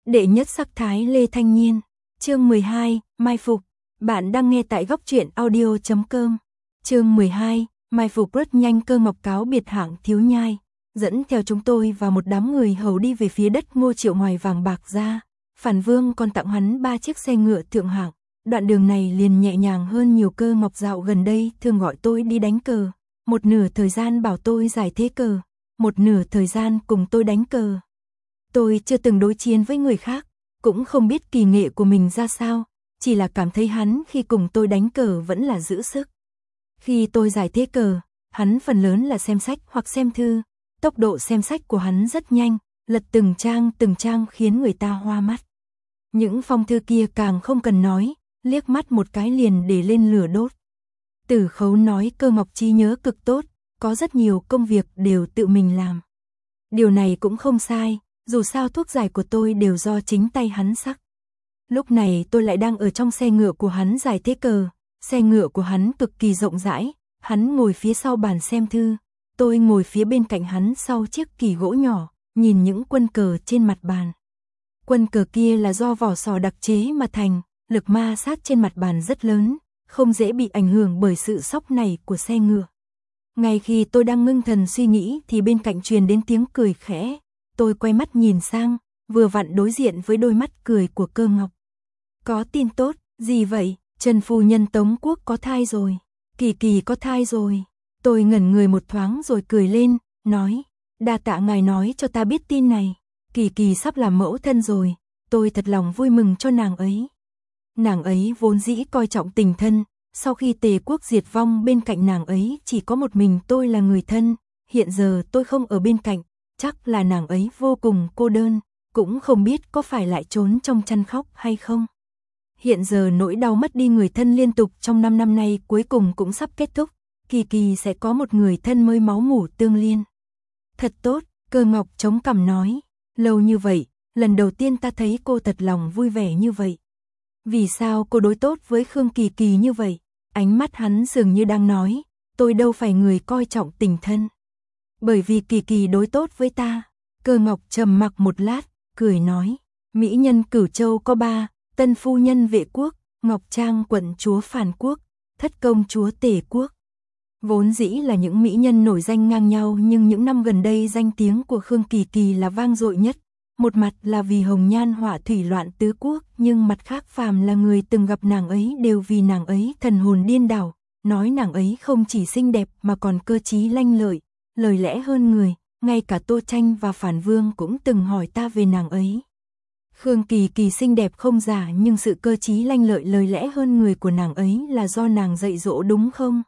Đệ nhất sắc thái Lê Thanh Nhiên. Chương 12, Mai Phục. Bạn đang nghe tại góc truyện audio.com. Chương 12, Mai Phục. Rất nhanh Cơ Ngọc cáo biệt Hạng Thiếu Nhai, dẫn theo chúng tôi và một đám người hầu đi về phía đất Ngô Triệu ngoài vàng bạc ra. Phản Vương còn tặng hắn 3 chiếc xe ngựa thượng hạng. Đoạn đường này liền nhẹ nhàng hơn nhiều. Cơ Ngọc dạo gần đây thường gọi tôi đi đánh cờ, một nửa thời gian bảo tôi giải thế cờ, một nửa thời gian cùng tôi đánh cờ. Tôi chưa từng đối chiến với người khác, cũng không biết kỳ nghệ của mình ra sao, chỉ là cảm thấy hắn khi cùng tôi đánh cờ vẫn là giữ sức. Khi tôi giải thế cờ, hắn phần lớn là xem sách hoặc xem thư, tốc độ xem sách của hắn rất nhanh, lật từng trang khiến người ta hoa mắt. Những phong thư kia càng không cần nói, liếc mắt một cái liền để lên lửa đốt. Tử Khấu nói Cơ Ngọc trí nhớ cực tốt, có rất nhiều công việc đều tự mình làm. Điều này cũng không sai, dù sao thuốc giải của tôi đều do chính tay hắn sắc. Lúc này tôi lại đang ở trong xe ngựa của hắn giải thế cờ, xe ngựa của hắn cực kỳ rộng rãi, hắn ngồi phía sau bàn xem thư, tôi ngồi phía bên cạnh hắn sau chiếc kỷ gỗ nhỏ, nhìn những quân cờ trên mặt bàn. Quân cờ kia là do vỏ sò đặc chế mà thành, lực ma sát trên mặt bàn rất lớn, không dễ bị ảnh hưởng bởi sự sóc này của xe ngựa. Ngay khi tôi đang ngưng thần suy nghĩ thì bên cạnh truyền đến tiếng cười khẽ. Tôi quay mắt nhìn sang, vừa vặn đối diện với đôi mắt cười của Cơ Ngọc. Có tin tốt, gì vậy? Trần phu nhân Tống Quốc có thai rồi, Kỳ Kỳ có thai rồi. Tôi ngẩn người một thoáng rồi cười lên, nói, đa tạ ngài nói cho ta biết tin này, Kỳ Kỳ sắp làm mẫu thân rồi, tôi thật lòng vui mừng cho nàng ấy. Nàng ấy vốn dĩ coi trọng tình thân, sau khi Tề quốc diệt vong bên cạnh nàng ấy chỉ có một mình tôi là người thân, hiện giờ tôi không ở bên cạnh. Chắc là nàng ấy vô cùng cô đơn, cũng không biết có phải lại trốn trong chăn khóc hay không. Hiện giờ nỗi đau mất đi người thân liên tục trong 5 năm nay cuối cùng cũng sắp kết thúc, Kỳ Kỳ sẽ có một người thân mới máu mủ tương liên. Thật tốt, Cơ Ngọc chống cằm nói, lâu như vậy, lần đầu tiên ta thấy cô thật lòng vui vẻ như vậy. Vì sao cô đối tốt với Khương Kỳ Kỳ như vậy? Ánh mắt hắn dường như đang nói, tôi đâu phải người coi trọng tình thân. Bởi vì Kỳ Kỳ đối tốt với ta. Cơ Ngọc trầm mặc một lát, cười nói, mỹ nhân Cửu Châu có 3, tân phu nhân Vệ Quốc, Ngọc Trang quận chúa Phàn Quốc, thất công chúa Tề Quốc. Vốn dĩ là những mỹ nhân nổi danh ngang nhau, nhưng những năm gần đây danh tiếng của Khương Kỳ Kỳ là vang dội nhất. Một mặt là vì hồng nhan họa thủy loạn tứ quốc, nhưng mặt khác phàm là người từng gặp nàng ấy đều vì nàng ấy thần hồn điên đảo, nói nàng ấy không chỉ xinh đẹp mà còn cơ trí lanh lợi, lời lẽ hơn người, ngay cả Tô Tranh và Phản Vương cũng từng hỏi ta về nàng ấy. Khương Kỳ Kỳ xinh đẹp không giả, nhưng sự cơ trí lanh lợi lời lẽ hơn người của nàng ấy là do nàng dạy dỗ đúng không?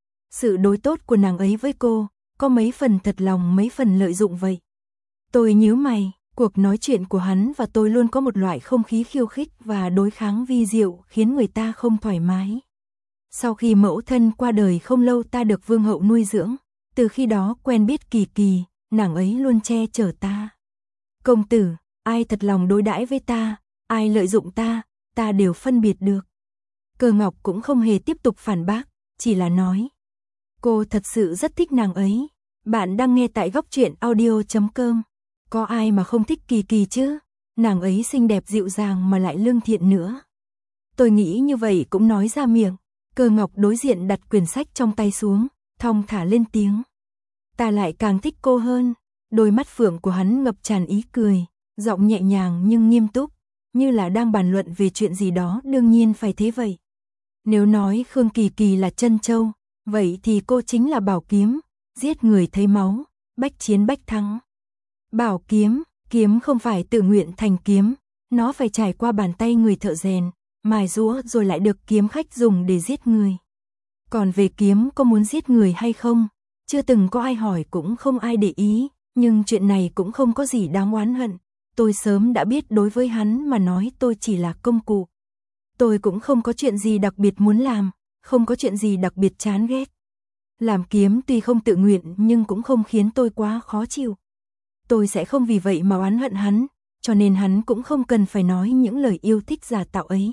Sự đối tốt của nàng ấy với cô, có mấy phần thật lòng mấy phần lợi dụng vậy. Tôi nhíu mày, cuộc nói chuyện của hắn và tôi luôn có một loại không khí khiêu khích và đối kháng vi diệu khiến người ta không thoải mái. Sau khi mẫu thân qua đời không lâu ta được vương hậu nuôi dưỡng. Từ khi đó quen biết Kỳ Kỳ, nàng ấy luôn che chở ta. Công tử, ai thật lòng đối đãi với ta, ai lợi dụng ta đều phân biệt được. Cơ Ngọc cũng không hề tiếp tục phản bác, chỉ là nói. Cô thật sự rất thích nàng ấy. Bạn đang nghe tại góc truyện audio.com. Có ai mà không thích Kỳ Kỳ chứ? Nàng ấy xinh đẹp dịu dàng mà lại lương thiện nữa. Tôi nghĩ như vậy cũng nói ra miệng. Cơ Ngọc đối diện đặt quyển sách trong tay xuống, thong thả lên tiếng. Ta lại càng thích cô hơn. Đôi mắt phượng của hắn ngập tràn ý cười, giọng nhẹ nhàng nhưng nghiêm túc, như là đang bàn luận về chuyện gì đó đương nhiên phải thế vậy. Nếu nói Khương Kỳ Kỳ là chân châu, vậy thì cô chính là bảo kiếm, giết người thấy máu, bách chiến bách thắng. Bảo kiếm, kiếm không phải tự nguyện thành kiếm, nó phải trải qua bàn tay người thợ rèn, mài giũa rồi lại được kiếm khách dùng để giết người. Còn về kiếm có muốn giết người hay không, chưa từng có ai hỏi cũng không ai để ý, nhưng chuyện này cũng không có gì đáng oán hận. Tôi sớm đã biết đối với hắn mà nói tôi chỉ là công cụ. Tôi cũng không có chuyện gì đặc biệt muốn làm, không có chuyện gì đặc biệt chán ghét. Làm kiếm tuy không tự nguyện nhưng cũng không khiến tôi quá khó chịu. Tôi sẽ không vì vậy mà oán hận hắn, cho nên hắn cũng không cần phải nói những lời yêu thích giả tạo ấy.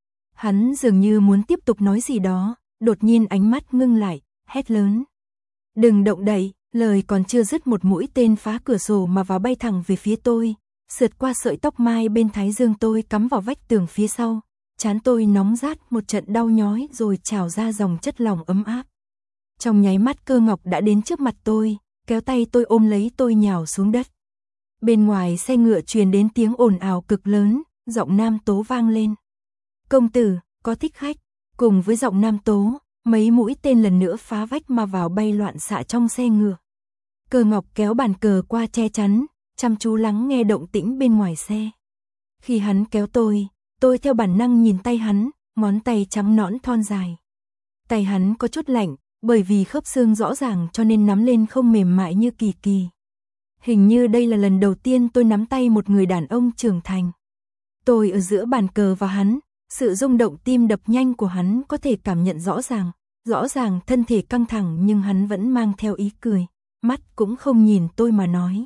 Hắn dường như muốn tiếp tục nói gì đó, đột nhiên ánh mắt ngưng lại, hét lớn. Đừng động đậy, lời còn chưa dứt một mũi tên phá cửa sổ mà vào bay thẳng về phía tôi. sượt qua sợi tóc mai bên thái dương tôi cắm vào vách tường phía sau, trán tôi nóng rát một trận đau nhói rồi trào ra dòng chất lỏng ấm áp. Trong nháy mắt Cơ Ngọc đã đến trước mặt tôi, kéo tay tôi ôm lấy tôi nhào xuống đất. Bên ngoài xe ngựa truyền đến tiếng ồn ào cực lớn, giọng nam tố vang lên. Công tử, có thích khách, cùng với giọng nam tố, mấy mũi tên lần nữa phá vách mà vào bay loạn xạ trong xe ngựa. Cơ Ngọc kéo bàn cờ qua che chắn, chăm chú lắng nghe động tĩnh bên ngoài xe. Khi hắn kéo tôi theo bản năng nhìn tay hắn, ngón tay trắng nõn thon dài. Tay hắn có chút lạnh, bởi vì khớp xương rõ ràng cho nên nắm lên không mềm mại như Kỳ Kỳ. Hình như đây là lần đầu tiên tôi nắm tay một người đàn ông trưởng thành. Tôi ở giữa bàn cờ và hắn, sự rung động tim đập nhanh của hắn có thể cảm nhận rõ ràng thân thể căng thẳng nhưng hắn vẫn mang theo ý cười, mắt cũng không nhìn tôi mà nói.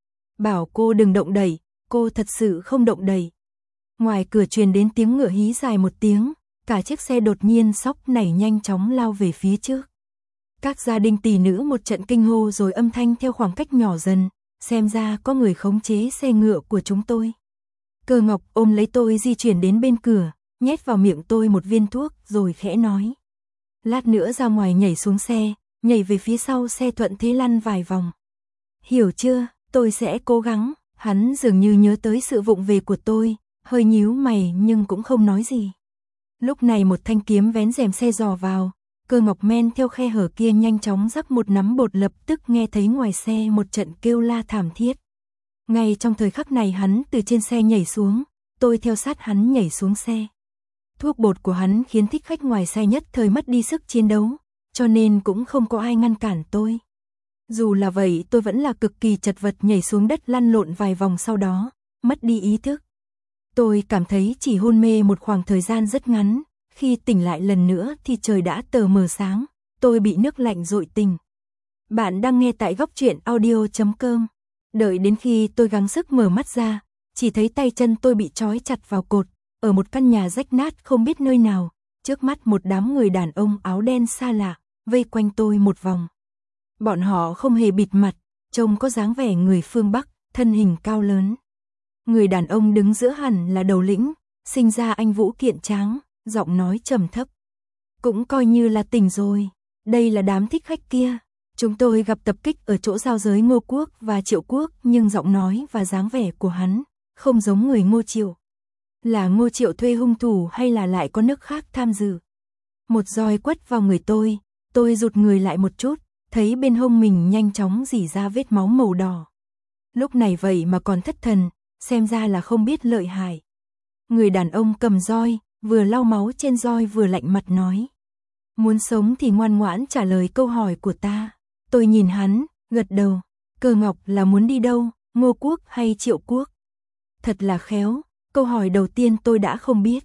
Bảo cô đừng động đậy, cô thật sự không động đậy. Ngoài cửa truyền đến tiếng ngựa hí dài một tiếng, cả chiếc xe đột nhiên sóc nảy nhanh chóng lao về phía trước. Các gia đình tỷ nữ một trận kinh hô rồi âm thanh theo khoảng cách nhỏ dần, xem ra có người khống chế xe ngựa của chúng tôi. Cơ Ngọc ôm lấy tôi di chuyển đến bên cửa, nhét vào miệng tôi một viên thuốc rồi khẽ nói. Lát nữa ra ngoài nhảy xuống xe, nhảy về phía sau xe thuận thế lăn vài vòng. Hiểu chưa, tôi sẽ cố gắng. Hắn dường như nhớ tới sự vụng về của tôi, hơi nhíu mày nhưng cũng không nói gì. Lúc này một thanh kiếm vén rèm xe dò vào, Cơ Ngọc men theo khe hở kia nhanh chóng rắc một nắm bột, lập tức nghe thấy ngoài xe một trận kêu la thảm thiết. Ngay trong thời khắc này hắn từ trên xe nhảy xuống, tôi theo sát hắn nhảy xuống xe. Thuốc bột của hắn khiến thích khách ngoài xe nhất thời mất đi sức chiến đấu, cho nên cũng không có ai ngăn cản tôi. Dù là vậy tôi vẫn là cực kỳ chật vật nhảy xuống đất lăn lộn vài vòng sau đó, mất đi ý thức. Tôi cảm thấy chỉ hôn mê một khoảng thời gian rất ngắn, khi tỉnh lại lần nữa thì trời đã tờ mờ sáng, tôi bị nước lạnh dội tỉnh. Bạn đang nghe tại góc truyện audio.com. Đợi đến khi tôi gắng sức mở mắt ra, chỉ thấy tay chân tôi bị trói chặt vào cột, ở một căn nhà rách nát không biết nơi nào, trước mắt một đám người đàn ông áo đen xa lạ, vây quanh tôi một vòng. Bọn họ không hề bịt mặt, trông có dáng vẻ người phương Bắc, thân hình cao lớn. Người đàn ông đứng giữa hẳn là đầu lĩnh, sinh ra anh vũ kiện tráng, giọng nói trầm thấp. Cũng coi như là tỉnh rồi, đây là đám thích khách kia. Chúng tôi gặp tập kích ở chỗ giao giới Ngô Quốc và Triệu Quốc, nhưng giọng nói và dáng vẻ của hắn không giống người Ngô Triệu. Là Ngô Triệu thuê hung thủ hay là lại có nước khác tham dự? Một roi quất vào người tôi rụt người lại một chút, thấy bên hông mình nhanh chóng rỉ ra vết máu màu đỏ. Lúc này vậy mà còn thất thần, xem ra là không biết lợi hại. Người đàn ông cầm roi, vừa lau máu trên roi vừa lạnh mặt nói. Muốn sống thì ngoan ngoãn trả lời câu hỏi của ta. Tôi nhìn hắn, gật đầu. Cơ Ngọc là muốn đi đâu, Ngô Quốc hay Triệu Quốc? Thật là khéo, câu hỏi đầu tiên tôi đã không biết.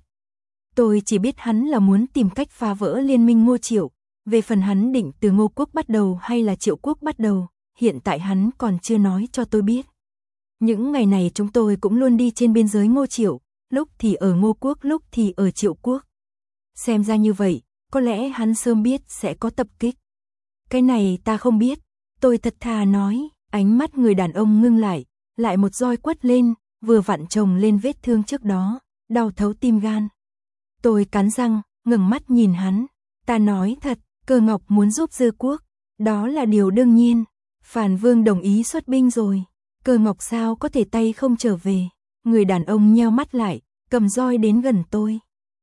Tôi chỉ biết hắn là muốn tìm cách phá vỡ liên minh Ngô Triệu. Về phần hắn định từ Ngô Quốc bắt đầu hay là Triệu Quốc bắt đầu, hiện tại hắn còn chưa nói cho tôi biết. Những ngày này chúng tôi cũng luôn đi trên biên giới Ngô Triệu, lúc thì ở Ngô Quốc lúc thì ở Triệu Quốc. Xem ra như vậy, có lẽ hắn sớm biết sẽ có tập kích. Cái này ta không biết, tôi thật thà nói, ánh mắt người đàn ông ngưng lại một roi quất lên, vừa vặn chồng lên vết thương trước đó, đau thấu tim gan. Tôi cắn răng, ngẩng mắt nhìn hắn, ta nói thật, Cơ Ngọc muốn giúp Dư Quốc, đó là điều đương nhiên. Phàn Vương đồng ý xuất binh rồi, Cơ Ngọc sao có thể tay không trở về? Người đàn ông nheo mắt lại, cầm roi đến gần tôi.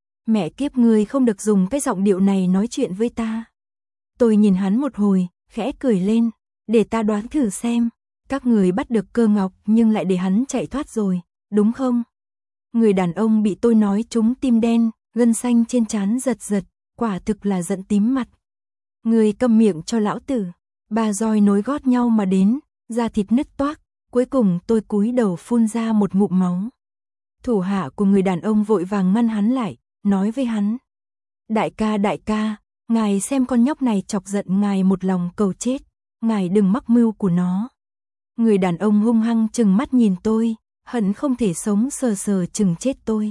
Mẹ kiếp, người không được dùng cái giọng điệu này nói chuyện với ta. Tôi nhìn hắn một hồi, khẽ cười lên, để ta đoán thử xem, các người bắt được Cơ Ngọc nhưng lại để hắn chạy thoát rồi, đúng không? Người đàn ông bị tôi nói trúng tim đen, gân xanh trên trán giật giật, quả thực là giận tím mặt. Người câm miệng cho lão tử. Ba roi nối gót nhau mà đến, da thịt nứt toác, cuối cùng tôi cúi đầu phun ra một ngụm máu. Thủ hạ của người đàn ông vội vàng ngăn hắn lại, nói với hắn. Đại ca, ngài xem con nhóc này chọc giận ngài một lòng cầu chết, ngài đừng mắc mưu của nó. Người đàn ông hung hăng trừng mắt nhìn tôi, hận không thể sống sờ chừng chết tôi.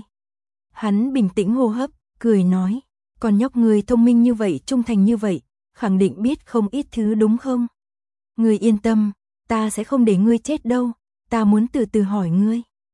Hắn bình tĩnh hô hấp, cười nói, con nhóc người thông minh như vậy, trung thành như vậy, khẳng định biết không ít thứ đúng không? Ngươi yên tâm, ta sẽ không để ngươi chết đâu, ta muốn từ từ hỏi ngươi.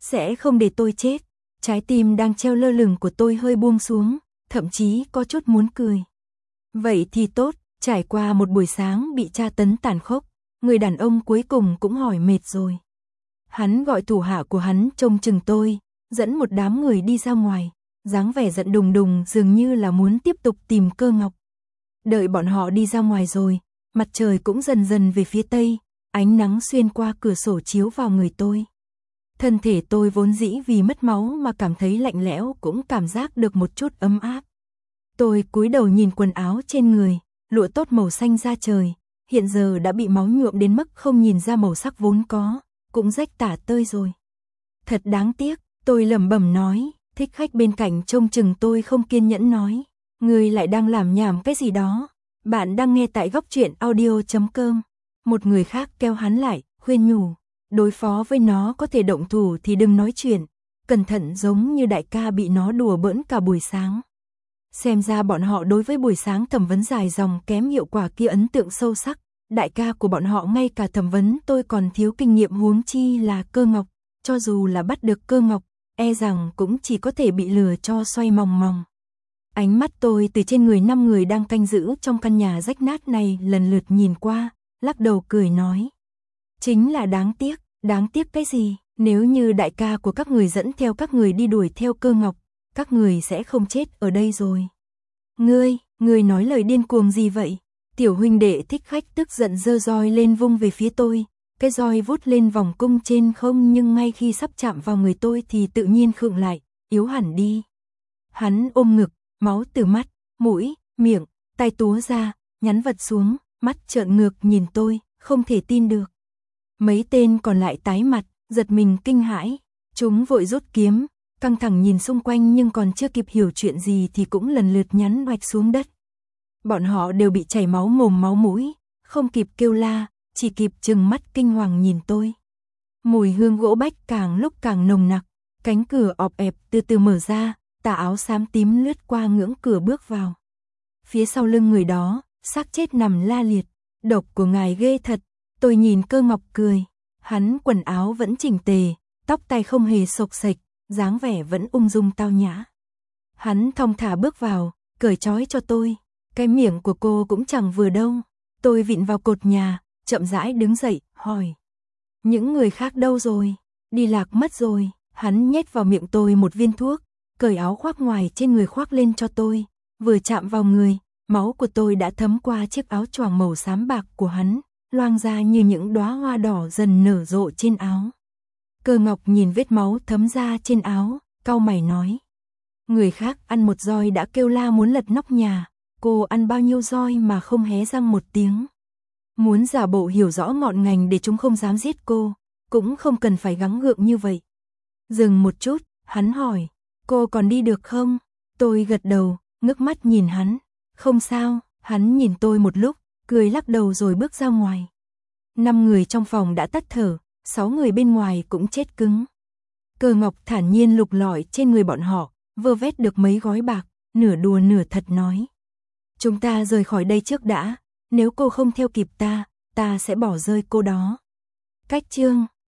sẽ không để tôi chết. Trái tim đang treo lơ lửng của tôi hơi buông xuống, thậm chí có chút muốn cười. Vậy thì tốt, trải qua một buổi sáng bị tra tấn tàn khốc, người đàn ông cuối cùng cũng hỏi mệt rồi. Hắn gọi thủ hạ của hắn trông chừng tôi, dẫn một đám người đi ra ngoài, dáng vẻ giận đùng đùng dường như là muốn tiếp tục tìm Cơ Ngọc. Đợi bọn họ đi ra ngoài rồi, mặt trời cũng dần dần về phía tây, ánh nắng xuyên qua cửa sổ chiếu vào người tôi. Thân thể tôi vốn dĩ vì mất máu mà cảm thấy lạnh lẽo cũng cảm giác được một chút ấm áp. Tôi cúi đầu nhìn quần áo trên người, lụa tốt màu xanh da trời, hiện giờ đã bị máu nhuộm đến mức không nhìn ra màu sắc vốn có, cũng rách tả tơi rồi. Thật đáng tiếc, tôi lẩm bẩm nói, thích khách bên cạnh trông chừng tôi không kiên nhẫn nói. Người lại đang làm nhảm cái gì đó. Bạn đang nghe tại góc truyện audio.com. Một người khác kéo hắn lại, khuyên nhủ. Đối phó với nó có thể động thủ thì đừng nói chuyện. Cẩn thận giống như đại ca bị nó đùa bỡn cả buổi sáng. Xem ra bọn họ đối với buổi sáng thẩm vấn dài dòng kém hiệu quả kia ấn tượng sâu sắc. Đại ca của bọn họ ngay cả thẩm vấn tôi còn thiếu kinh nghiệm, huống chi là Cơ Ngọc. Cho dù là bắt được Cơ Ngọc, e rằng cũng chỉ có thể bị lừa cho xoay mòng mòng. Ánh mắt tôi từ trên người 5 người đang canh giữ trong căn nhà rách nát này lần lượt nhìn qua, lắc đầu cười nói. Chính là đáng tiếc cái gì, nếu như đại ca của các người dẫn theo các người đi đuổi theo Cơ Ngọc, các người sẽ không chết ở đây rồi. Ngươi nói lời điên cuồng gì vậy? Tiểu huynh đệ thích khách tức giận giơ roi lên vung về phía tôi, cái roi vút lên vòng cung trên không nhưng ngay khi sắp chạm vào người tôi thì tự nhiên khựng lại, yếu hẳn đi. Hắn ôm ngực, máu từ mắt, mũi, miệng, tay túa ra, nhắn vật xuống, mắt trợn ngược nhìn tôi, không thể tin được. Mấy tên còn lại tái mặt, giật mình kinh hãi, chúng vội rút kiếm, căng thẳng nhìn xung quanh nhưng còn chưa kịp hiểu chuyện gì thì cũng lần lượt nhắn oạch xuống đất. Bọn họ đều bị chảy máu mồm máu mũi, không kịp kêu la, chỉ kịp trừng mắt kinh hoàng nhìn tôi. Mùi hương gỗ bách càng lúc càng nồng nặc, cánh cửa ọp ẹp từ từ mở ra, tà áo xám tím lướt qua ngưỡng cửa bước vào. Phía sau lưng người đó, xác chết nằm la liệt, độc của ngài ghê thật. Tôi nhìn Cơ Ngọc cười, hắn quần áo vẫn chỉnh tề, tóc tai không hề xộc xệch, dáng vẻ vẫn ung dung tao nhã. Hắn thong thả bước vào, cởi trói cho tôi, cái miệng của cô cũng chẳng vừa đâu. Tôi vịn vào cột nhà, chậm rãi đứng dậy, hỏi. Những người khác đâu rồi? Đi lạc mất rồi. Hắn nhét vào miệng tôi một viên thuốc, cởi áo khoác ngoài trên người khoác lên cho tôi. Vừa chạm vào người, máu của tôi đã thấm qua chiếc áo choàng màu xám bạc của hắn, loang ra như những đóa hoa đỏ dần nở rộ trên áo. Cơ Ngọc nhìn vết máu thấm ra trên áo, cau mày nói. Người khác ăn một roi đã kêu la muốn lật nóc nhà, cô ăn bao nhiêu roi mà không hé răng một tiếng. Muốn giả bộ hiểu rõ ngọn ngành để chúng không dám giết cô, cũng không cần phải gắng gượng như vậy. Dừng một chút, hắn hỏi, cô còn đi được không? Tôi gật đầu, ngước mắt nhìn hắn. Không sao, hắn nhìn tôi một lúc, cười lắc đầu rồi bước ra ngoài. 5 người trong phòng đã tắt thở, 6 người bên ngoài cũng chết cứng. Cơ Ngọc thản nhiên lục lọi trên người bọn họ, vơ vét được mấy gói bạc, nửa đùa nửa thật nói. Chúng ta rời khỏi đây trước đã, nếu cô không theo kịp ta sẽ bỏ rơi cô đó. Cách chương